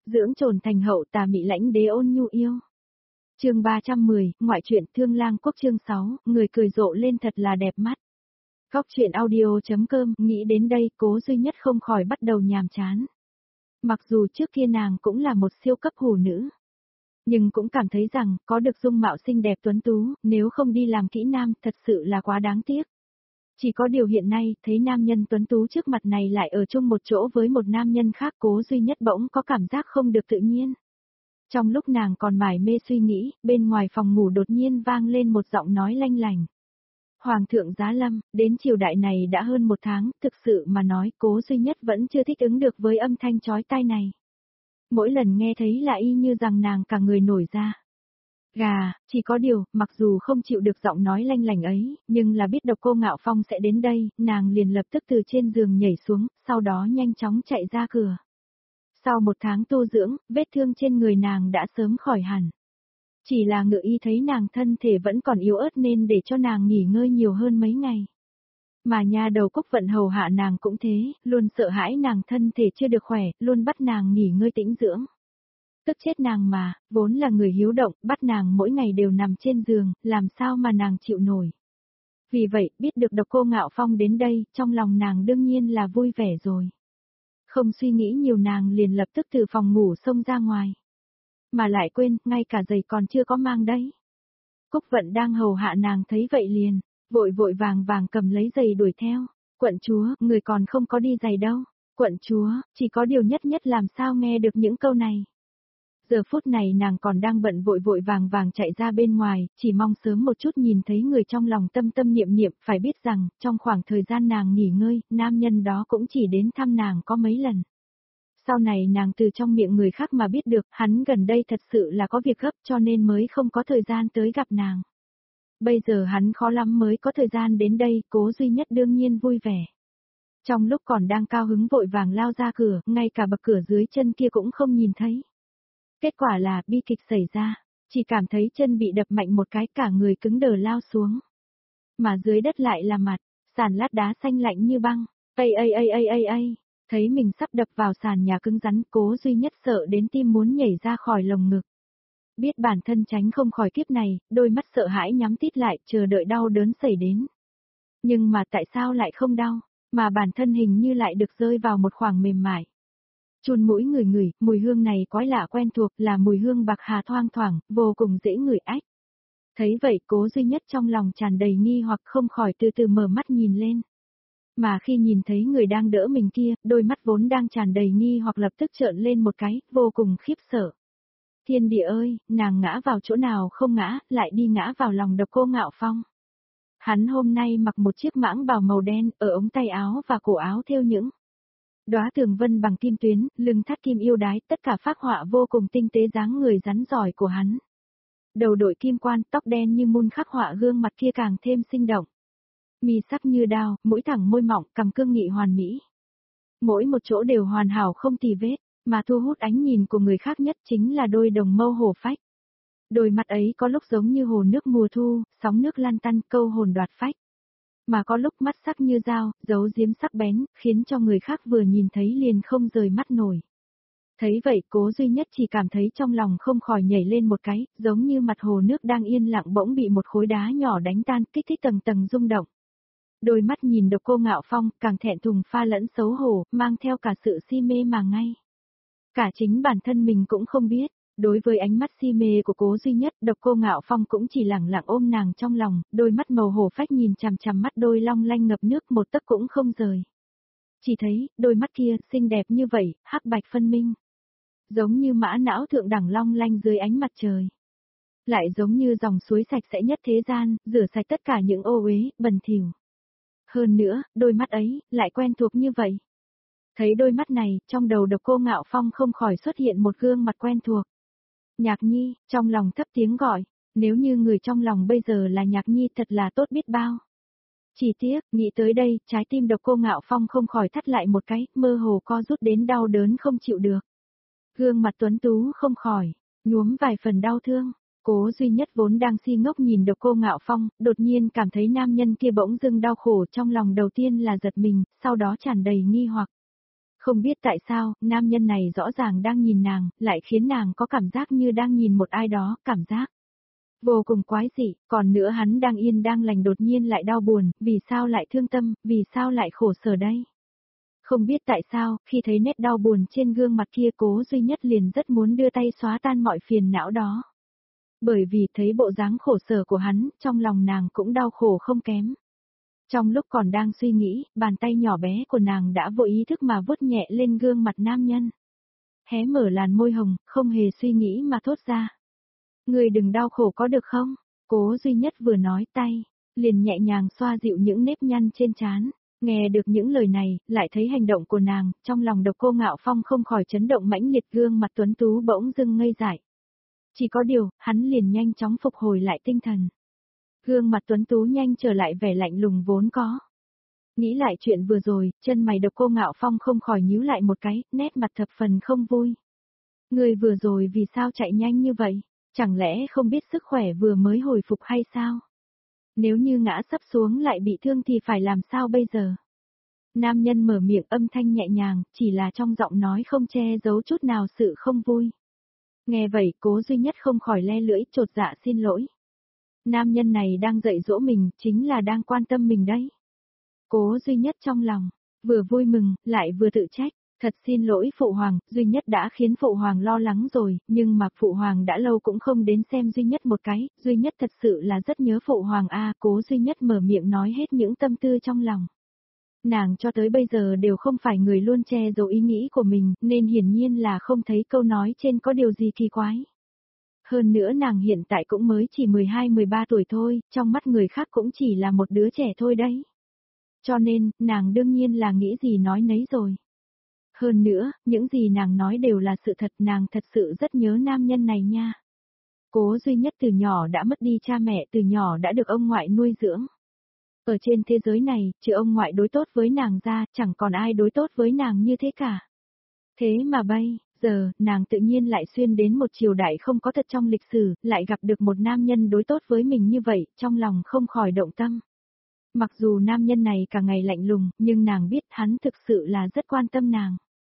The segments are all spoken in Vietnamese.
dưỡng trồn thành hậu tà mị lãnh đế ôn nhu yêu. Chương 310, ngoại truyện Thương Lang Quốc chương 6, người cười rộ lên thật là đẹp mắt. Góc truyện audio.com, nghĩ đến đây, Cố Duy Nhất không khỏi bắt đầu nhàm chán. Mặc dù trước kia nàng cũng là một siêu cấp hủ nữ, nhưng cũng cảm thấy rằng, có được dung mạo xinh đẹp tuấn tú, nếu không đi làm kỹ nam, thật sự là quá đáng tiếc. Chỉ có điều hiện nay, thấy nam nhân tuấn tú trước mặt này lại ở chung một chỗ với một nam nhân khác, Cố Duy Nhất bỗng có cảm giác không được tự nhiên. Trong lúc nàng còn mải mê suy nghĩ, bên ngoài phòng ngủ đột nhiên vang lên một giọng nói lanh lành. Hoàng thượng giá lâm, đến triều đại này đã hơn 1 tháng, thực sự mà nói, Cố Duy Nhất vẫn chưa thích ứng được với âm thanh chói tai này. Mỗi lần nghe thấy là y như rằng nàng cả người nổi da gà, chỉ có điều, mặc dù không chịu được giọng nói lanh lành ấy, nhưng là biết Độc Cô Ngạo Phong sẽ đến đây, nàng liền lập tức từ trên giường nhảy xuống, sau đó nhanh chóng chạy ra cửa. Sau 1 tháng tu dưỡng, vết thương trên người nàng đã sớm khỏi hẳn. Chỉ là Ngự Y thấy nàng thân thể vẫn còn yếu ớt nên để cho nàng nghỉ ngơi nhiều hơn mấy ngày. Mà nha đầu Cúc Vận hầu hạ nàng cũng thế, luôn sợ hãi nàng thân thể chưa được khỏe, luôn bắt nàng nghỉ ngơi tĩnh dưỡng. Tức chết nàng mà, vốn là người hiếu động, bắt nàng mỗi ngày đều nằm trên giường, làm sao mà nàng chịu nổi. Vì vậy, biết được Độc Cô Ngạo Phong đến đây, trong lòng nàng đương nhiên là vui vẻ rồi. Không suy nghĩ nhiều nàng liền lập tức từ phòng ngủ xông ra ngoài. Mà lại quên, ngay cả giày còn chưa có mang đấy. Cúc Vận đang hầu hạ nàng thấy vậy liền, vội vội vàng vàng cầm lấy giày đuổi theo. Quận chúa, người còn không có đi giày đâu. Quận chúa, chỉ có điều nhất nhất làm sao nghe được những câu này. Giờ phút này nàng còn đang bận vội vội vàng vàng chạy ra bên ngoài, chỉ mong sớm một chút nhìn thấy người trong lòng tâm tâm niệm niệm, phải biết rằng, trong khoảng thời gian nàng nghỉ ngơi, nam nhân đó cũng chỉ đến thăm nàng có mấy lần. Sau này nàng từ trong miệng người khác mà biết được, hắn gần đây thật sự là có việc gấp cho nên mới không có thời gian tới gặp nàng. Bây giờ hắn khó lắm mới có thời gian đến đây, Cố Duy Nhất đương nhiên vui vẻ. Trong lúc còn đang cao hứng vội vàng lao ra cửa, ngay cả bậc cửa dưới chân kia cũng không nhìn thấy. Kết quả là bi kịch xảy ra, chỉ cảm thấy chân bị đập mạnh một cái, cả người cứng đờ lao xuống. Mà dưới đất lại là mặt, sàn lát đá xanh lạnh như băng, ây, thấy mình sắp đập vào sàn nhà cứng rắn, Cố Duy Nhất sợ đến tim muốn nhảy ra khỏi lồng ngực. Biết bản thân tránh không khỏi kiếp này, đôi mắt sợ hãi nhắm tít lại, chờ đợi đau đớn xảy đến. Nhưng mà tại sao lại không đau, mà bản thân hình như lại được rơi vào một khoảng mềm mại. Chun mũi ngửi, mùi hương này quái lạ quen thuộc, là mùi hương bạc hà thoang thoảng, vô cùng dễ ngửi ách. Thấy vậy, Cố Duy Nhất trong lòng tràn đầy nghi hoặc không khỏi từ từ mở mắt nhìn lên. Mà khi nhìn thấy người đang đỡ mình kia, đôi mắt vốn đang tràn đầy nghi hoặc lập tức trợn lên một cái, vô cùng khiếp sợ. Thiên địa ơi, nàng ngã vào chỗ nào không ngã, lại đi ngã vào lòng Độc Cô Ngạo Phong. Hắn hôm nay mặc một chiếc mãng bào màu đen, ở ống tay áo và cổ áo thêu những đóa tường vân bằng kim tuyến, lưng thắt kim yêu đái, tất cả phác họa vô cùng tinh tế dáng người rắn giỏi của hắn. Đầu đội kim quan, tóc đen như mun khắc họa gương mặt kia càng thêm sinh động. Mi sắc như đao, mũi thẳng môi mọng, cằm cương nghị hoàn mỹ. Mỗi một chỗ đều hoàn hảo không tì vết, mà thu hút ánh nhìn của người khác nhất chính là đôi đồng mâu hổ phách. Đôi mắt ấy có lúc giống như hồ nước mùa thu, sóng nước lăn tăn câu hồn đoạt phách. Mà có lúc mắt sắc như dao, giấu giếm sắc bén, khiến cho người khác vừa nhìn thấy liền không rời mắt nổi. Thấy vậy, Cố Duy Nhất chỉ cảm thấy trong lòng không khỏi nhảy lên một cái, giống như mặt hồ nước đang yên lặng bỗng bị một khối đá nhỏ đánh tan, kích thích tầng tầng rung động. Đôi mắt nhìn Độc Cô Ngạo Phong, càng thẹn thùng pha lẫn xấu hổ, mang theo cả sự si mê mà ngay. Cả chính bản thân mình cũng không biết. Đối với ánh mắt si mê của Cố Duy Nhất, Độc Cô Ngạo Phong cũng chỉ lẳng lặng ôm nàng trong lòng, đôi mắt màu hổ phách nhìn chằm chằm mắt đôi long lanh ngập nước một tấc cũng không rời. Chỉ thấy, đôi mắt kia, xinh đẹp như vậy, hắc bạch phân minh. Giống như mã não thượng đẳng long lanh dưới ánh mặt trời. Lại giống như dòng suối sạch sẽ nhất thế gian, rửa sạch tất cả những ô uế, bẩn thỉu. Hơn nữa, đôi mắt ấy, lại quen thuộc như vậy. Thấy đôi mắt này, trong đầu Độc Cô Ngạo Phong không khỏi xuất hiện một gương mặt quen thuộc. Nhạc Nhi, trong lòng thấp tiếng gọi, nếu như người trong lòng bây giờ là Nhạc Nhi thật là tốt biết bao. Chỉ tiếc, nghĩ tới đây, trái tim Độc Cô Ngạo Phong không khỏi thắt lại một cái, mơ hồ co rút đến đau đớn không chịu được. Gương mặt tuấn tú không khỏi, nhuốm vài phần đau thương. Cố Duy Nhất vốn đang si ngốc nhìn Độc Cô Ngạo Phong, đột nhiên cảm thấy nam nhân kia bỗng dưng đau khổ, trong lòng đầu tiên là giật mình, sau đó tràn đầy nghi hoặc. Không biết tại sao, nam nhân này rõ ràng đang nhìn nàng, lại khiến nàng có cảm giác như đang nhìn một ai đó, cảm giác vô cùng quái dị, còn nữa hắn đang yên đang lành đột nhiên lại đau buồn, vì sao lại thương tâm, vì sao lại khổ sở đây? Không biết tại sao, khi thấy nét đau buồn trên gương mặt kia Cố Duy Nhất liền rất muốn đưa tay xóa tan mọi phiền não đó. Bởi vì thấy bộ dáng khổ sở của hắn, trong lòng nàng cũng đau khổ không kém. Trong lúc còn đang suy nghĩ, bàn tay nhỏ bé của nàng đã vô ý thức mà vuốt nhẹ lên gương mặt nam nhân. Hé mở làn môi hồng, không hề suy nghĩ mà thốt ra. Người đừng đau khổ có được không? Cố Duy Nhất vừa nói tay, liền nhẹ nhàng xoa dịu những nếp nhăn trên trán. Nghe được những lời này, lại thấy hành động của nàng, trong lòng Độc Cô Ngạo Phong không khỏi chấn động mãnh liệt, gương mặt tuấn tú bỗng dưng ngây dại. Chỉ có điều, hắn liền nhanh chóng phục hồi lại tinh thần. Gương mặt tuấn tú nhanh trở lại vẻ lạnh lùng vốn có. Nghĩ lại chuyện vừa rồi, chân mày Độc Cô Ngạo Phong không khỏi nhíu lại một cái, nét mặt thập phần không vui. Người vừa rồi vì sao chạy nhanh như vậy? Chẳng lẽ không biết sức khỏe vừa mới hồi phục hay sao? Nếu như ngã sắp xuống lại bị thương thì phải làm sao bây giờ? Nam nhân mở miệng âm thanh nhẹ nhàng, chỉ là trong giọng nói không che giấu chút nào sự không vui. Nghe vậy Cố Duy Nhất không khỏi le lưỡi chột dạ xin lỗi. Nam nhân này đang dạy dỗ mình, chính là đang quan tâm mình đấy. Cố Duy Nhất trong lòng, vừa vui mừng, lại vừa tự trách. Thật xin lỗi Phụ Hoàng, Duy Nhất đã khiến Phụ Hoàng lo lắng rồi, nhưng mà Phụ Hoàng đã lâu cũng không đến xem Duy Nhất một cái, Duy Nhất thật sự là rất nhớ Phụ Hoàng a. Cố Duy Nhất mở miệng nói hết những tâm tư trong lòng. Nàng cho tới bây giờ đều không phải người luôn che giấu ý nghĩ của mình, nên hiển nhiên là không thấy câu nói trên có điều gì kỳ quái. Hơn nữa nàng hiện tại cũng mới chỉ 12-13 tuổi thôi, trong mắt người khác cũng chỉ là một đứa trẻ thôi đấy. Cho nên, nàng đương nhiên là nghĩ gì nói nấy rồi. Hơn nữa, những gì nàng nói đều là sự thật, nàng thật sự rất nhớ nam nhân này nha. Cố Duy Nhất từ nhỏ đã mất đi cha mẹ, từ nhỏ đã được ông ngoại nuôi dưỡng. Ở trên thế giới này, trừ ông ngoại đối tốt với nàng ra, chẳng còn ai đối tốt với nàng như thế cả. Thế mà bây giờ, nàng tự nhiên lại xuyên đến một triều đại không có thật trong lịch sử, lại gặp được một nam nhân đối tốt với mình như vậy, trong lòng không khỏi động tâm. Mặc dù nam nhân này cả ngày lạnh lùng, nhưng nàng biết hắn thực sự là rất quan tâm nàng.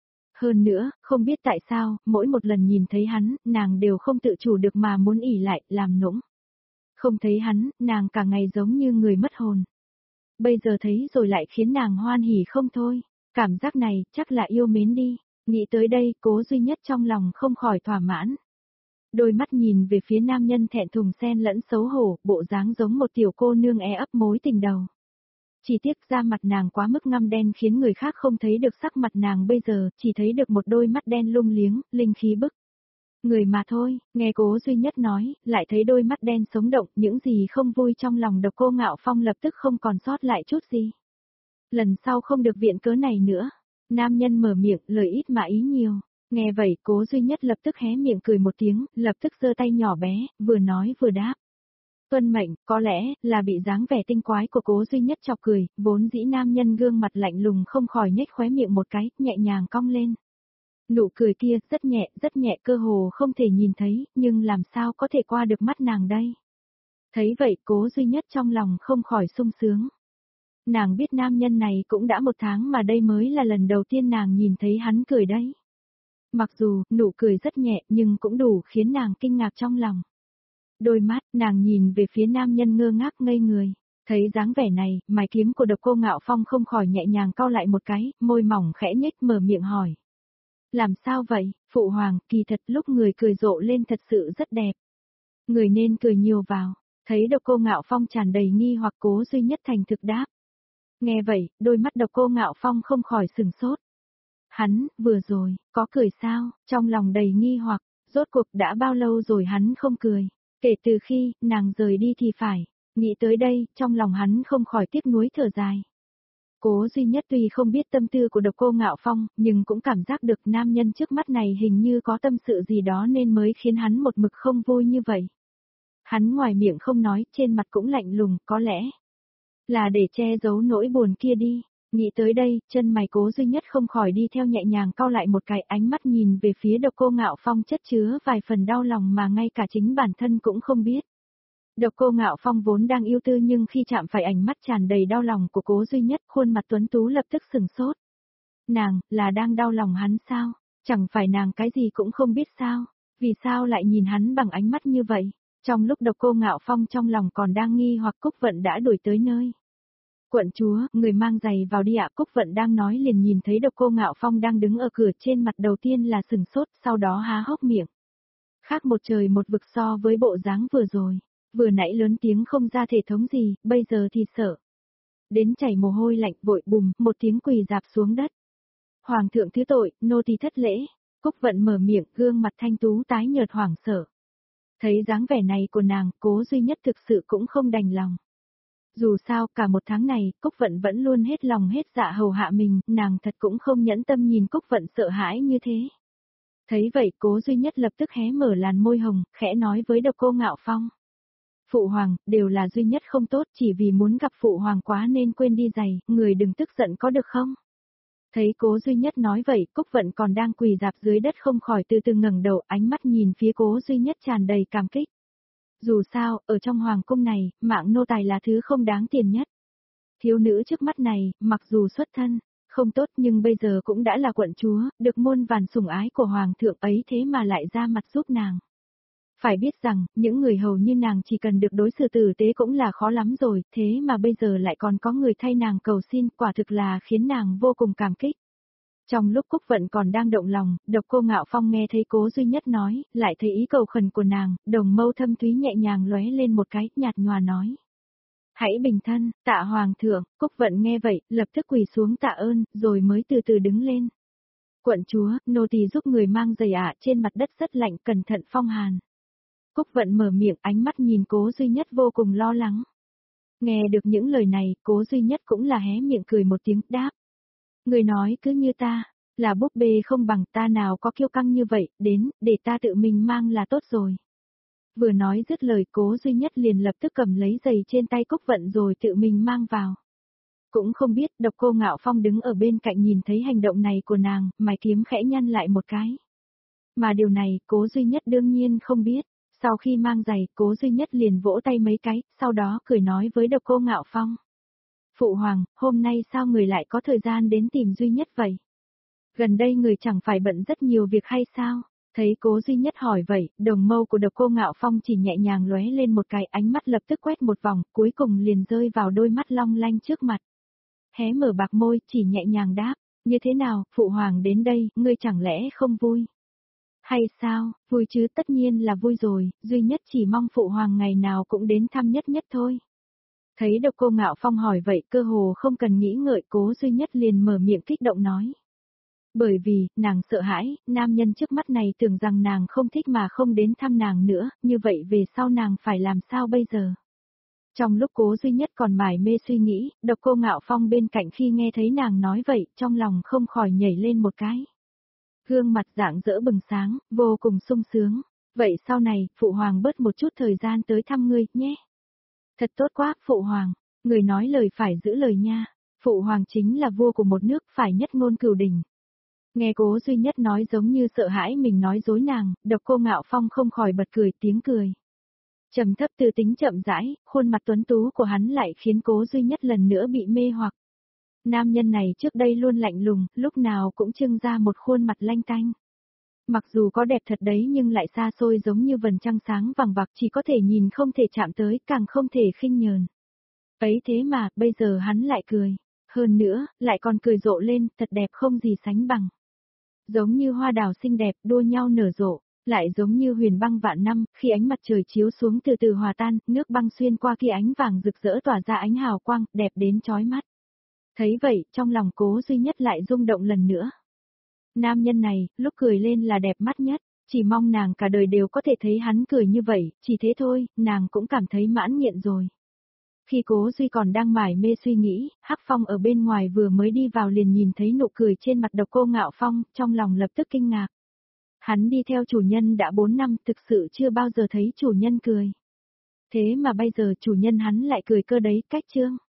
Hơn nữa, không biết tại sao, mỗi một lần nhìn thấy hắn, nàng đều không tự chủ được mà muốn ỉ lại, làm nũng. Không thấy hắn, nàng cả ngày giống như người mất hồn. Bây giờ thấy rồi lại khiến nàng hoan hỉ không thôi. Cảm giác này, chắc là yêu mến đi. Nghĩ tới đây, Cố Duy Nhất trong lòng không khỏi thỏa mãn. Đôi mắt nhìn về phía nam nhân thẹn thùng xen lẫn xấu hổ, bộ dáng giống một tiểu cô nương ấp mối tình đầu. Chỉ tiếc da mặt nàng quá mức ngăm đen khiến người khác không thấy được sắc mặt nàng bây giờ, chỉ thấy được một đôi mắt đen lung liếng, linh khí bức. Người mà thôi, nghe Cố Duy Nhất nói, lại thấy đôi mắt đen sống động, những gì không vui trong lòng Độc Cô Ngạo Phong lập tức không còn sót lại chút gì. Lần sau không được viện cớ này nữa. Nam nhân mở miệng, lời ít mà ý nhiều. Nghe vậy, Cố Duy Nhất lập tức hé miệng cười một tiếng, lập tức giơ tay nhỏ bé, vừa nói vừa đáp. Tuân mệnh, có lẽ là bị dáng vẻ tinh quái của Cố Duy Nhất chọc cười, vốn dĩ nam nhân gương mặt lạnh lùng không khỏi nhếch khóe miệng một cái, nhẹ nhàng cong lên. Nụ cười kia rất nhẹ cơ hồ không thể nhìn thấy, nhưng làm sao có thể qua được mắt nàng đây. Thấy vậy Cố Duy Nhất trong lòng không khỏi sung sướng. Nàng biết nam nhân này cũng đã 1 tháng mà đây mới là lần đầu tiên nàng nhìn thấy hắn cười đấy. Mặc dù, nụ cười rất nhẹ nhưng cũng đủ khiến nàng kinh ngạc trong lòng. Đôi mắt, nàng nhìn về phía nam nhân ngơ ngác ngây người. Thấy dáng vẻ này, mày kiếm của Độc Cô Ngạo Phong không khỏi nhẹ nhàng cau lại một cái, môi mỏng khẽ nhếch mở miệng hỏi. Làm sao vậy, Phụ Hoàng, kỳ thật lúc người cười rộ lên thật sự rất đẹp. Người nên cười nhiều vào. Thấy Độc Cô Ngạo Phong tràn đầy nghi hoặc Cố Duy Nhất thành thực đáp. Nghe vậy, đôi mắt Độc Cô Ngạo Phong không khỏi sừng sốt. Hắn, vừa rồi, có cười sao, trong lòng đầy nghi hoặc, rốt cuộc đã bao lâu rồi hắn không cười. Kể từ khi, nàng rời đi thì phải, nghĩ tới đây, trong lòng hắn không khỏi tiếc nuối thở dài. Cố Duy Nhất tuy không biết tâm tư của Độc Cô Ngạo Phong, nhưng cũng cảm giác được nam nhân trước mắt này hình như có tâm sự gì đó nên mới khiến hắn một mực không vui như vậy. Hắn ngoài miệng không nói, trên mặt cũng lạnh lùng, có lẽ là để che giấu nỗi buồn kia đi. Nghĩ tới đây, chân mày Cố Duy Nhất không khỏi đi theo nhẹ nhàng cau lại một cái, ánh mắt nhìn về phía Độc Cô Ngạo Phong chất chứa vài phần đau lòng mà ngay cả chính bản thân cũng không biết. Độc Cô Ngạo Phong vốn đang yêu tư nhưng khi chạm phải ánh mắt tràn đầy đau lòng của Cố Duy Nhất, khuôn mặt tuấn tú lập tức sừng sốt. Nàng, là đang đau lòng hắn sao? Chẳng phải nàng cái gì cũng không biết sao? Vì sao lại nhìn hắn bằng ánh mắt như vậy? Trong lúc Độc Cô Ngạo Phong trong lòng còn đang nghi hoặc Cúc Vận đã đuổi tới nơi. Quận chúa, người mang giày vào đi ạ. Cúc Vận đang nói liền nhìn thấy Độc Cô Ngạo Phong đang đứng ở cửa, trên mặt đầu tiên là sừng sốt, sau đó há hốc miệng. Khác một trời một vực so với bộ dáng vừa rồi, vừa nãy lớn tiếng không ra thể thống gì, bây giờ thì sợ. Đến chảy mồ hôi lạnh, vội bùm, một tiếng quỳ dạp xuống đất. Hoàng thượng thứ tội, nô tỳ thất lễ. Cúc Vận mở miệng, gương mặt thanh tú tái nhợt hoảng sợ. Thấy dáng vẻ này của nàng, Cố Duy Nhất thực sự cũng không đành lòng. Dù sao, cả một tháng này, Cúc Vận vẫn luôn hết lòng hết dạ hầu hạ mình, nàng thật cũng không nhẫn tâm nhìn Cúc Vận sợ hãi như thế. Thấy vậy, Cố Duy Nhất lập tức hé mở làn môi hồng, khẽ nói với Độc Cô Ngạo Phong. Phụ hoàng, đều là Duy Nhất không tốt, chỉ vì muốn gặp phụ hoàng quá nên quên đi giày, người đừng tức giận có được không? Thấy Cố Duy Nhất nói vậy, Cúc Vận còn đang quỳ dạp dưới đất không khỏi từ từ ngẩng đầu, ánh mắt nhìn phía Cố Duy Nhất tràn đầy cảm kích. Dù sao, ở trong hoàng cung này, mạng nô tài là thứ không đáng tiền nhất. Thiếu nữ trước mắt này, mặc dù xuất thân không tốt nhưng bây giờ cũng đã là quận chúa, được muôn vàn sủng ái của hoàng thượng ấy, thế mà lại ra mặt giúp nàng. Phải biết rằng, những người hầu như nàng chỉ cần được đối xử tử tế cũng là khó lắm rồi, thế mà bây giờ lại còn có người thay nàng cầu xin, quả thực là khiến nàng vô cùng cảm kích. Trong lúc Cúc Vận còn đang động lòng, Độc Cô Ngạo Phong nghe thấy Cố Duy Nhất nói, lại thấy ý cầu khẩn của nàng, đồng mâu thâm thúy nhẹ nhàng lóe lên một cái, nhạt nhòa nói. Hãy bình thân, tạ hoàng thượng. Cúc Vận nghe vậy, lập tức quỳ xuống tạ ơn, rồi mới từ từ đứng lên. Quận chúa, nô tỳ giúp người mang giày ạ, trên mặt đất rất lạnh, cẩn thận phong hàn. Cúc Vận mở miệng, ánh mắt nhìn Cố Duy Nhất vô cùng lo lắng. Nghe được những lời này, Cố Duy Nhất cũng là hé miệng cười một tiếng, đáp. Người nói cứ như ta, là búp bê không bằng, ta nào có kiêu căng như vậy, đến, để ta tự mình mang là tốt rồi. Vừa nói dứt lời, Cố Duy Nhất liền lập tức cầm lấy giày trên tay Cúc Vận rồi tự mình mang vào. Cũng không biết, Độc Cô Ngạo Phong đứng ở bên cạnh nhìn thấy hành động này của nàng, mày kiếm khẽ nhăn lại một cái. Mà điều này, Cố Duy Nhất đương nhiên không biết. Sau khi mang giày, Cố Duy Nhất liền vỗ tay mấy cái, sau đó cười nói với Độc Cô Ngạo Phong. Phụ hoàng, hôm nay sao người lại có thời gian đến tìm Duy Nhất vậy? Gần đây người chẳng phải bận rất nhiều việc hay sao? Thấy Cố Duy Nhất hỏi vậy, đồng mâu của Độc Cô Ngạo Phong chỉ nhẹ nhàng lóe lên một cái, ánh mắt lập tức quét một vòng, cuối cùng liền rơi vào đôi mắt long lanh trước mặt. Hé mở bạc môi, chỉ nhẹ nhàng đáp, như thế nào, phụ hoàng đến đây, ngươi chẳng lẽ không vui? Hay sao, vui chứ, tất nhiên là vui rồi, Duy Nhất chỉ mong phụ hoàng ngày nào cũng đến thăm Nhất Nhất thôi. Thấy Độc Cô Ngạo Phong hỏi vậy, cơ hồ không cần nghĩ ngợi, Cố Duy Nhất liền mở miệng kích động nói. Bởi vì, nàng sợ hãi, nam nhân trước mắt này tưởng rằng nàng không thích mà không đến thăm nàng nữa, như vậy về sau nàng phải làm sao bây giờ? Trong lúc Cố Duy Nhất còn mải mê suy nghĩ, Độc Cô Ngạo Phong bên cạnh khi nghe thấy nàng nói vậy, trong lòng không khỏi nhảy lên một cái. Gương mặt rạng rỡ bừng sáng, vô cùng sung sướng. Vậy sau này, phụ hoàng bớt một chút thời gian tới thăm ngươi, nhé. Thật tốt quá, phụ hoàng. Người nói lời phải giữ lời nha. Phụ hoàng chính là vua của một nước, phải nhất ngôn cửu đình. Nghe Cố Duy Nhất nói giống như sợ hãi mình nói dối nàng, Độc Cô Ngạo Phong không khỏi bật cười tiếng cười. Trầm thấp từ tính chậm rãi, khuôn mặt tuấn tú của hắn lại khiến Cố Duy Nhất lần nữa bị mê hoặc. Nam nhân này trước đây luôn lạnh lùng, lúc nào cũng trưng ra một khuôn mặt lanh tanh. Mặc dù có đẹp thật đấy nhưng lại xa xôi giống như vầng trăng sáng vằng vặc, chỉ có thể nhìn không thể chạm tới, càng không thể khinh nhờn. Ấy thế mà, bây giờ hắn lại cười. Hơn nữa, lại còn cười rộ lên, thật đẹp không gì sánh bằng. Giống như hoa đào xinh đẹp, đua nhau nở rộ, lại giống như huyền băng vạn năm, khi ánh mặt trời chiếu xuống từ từ hòa tan, nước băng xuyên qua kia ánh vàng rực rỡ tỏa ra ánh hào quang, đẹp đến chói mắt. Thấy vậy, trong lòng Cố Duy Nhất lại rung động lần nữa. Nam nhân này, lúc cười lên là đẹp mắt nhất, chỉ mong nàng cả đời đều có thể thấy hắn cười như vậy, chỉ thế thôi, nàng cũng cảm thấy mãn nghiện rồi. Khi Cố Duy còn đang mải mê suy nghĩ, Hắc Phong ở bên ngoài vừa mới đi vào liền nhìn thấy nụ cười trên mặt Độc Cô Ngạo Phong, trong lòng lập tức kinh ngạc. Hắn đi theo chủ nhân đã 4 năm, thực sự chưa bao giờ thấy chủ nhân cười. Thế mà bây giờ chủ nhân hắn lại cười cơ đấy, cách chương.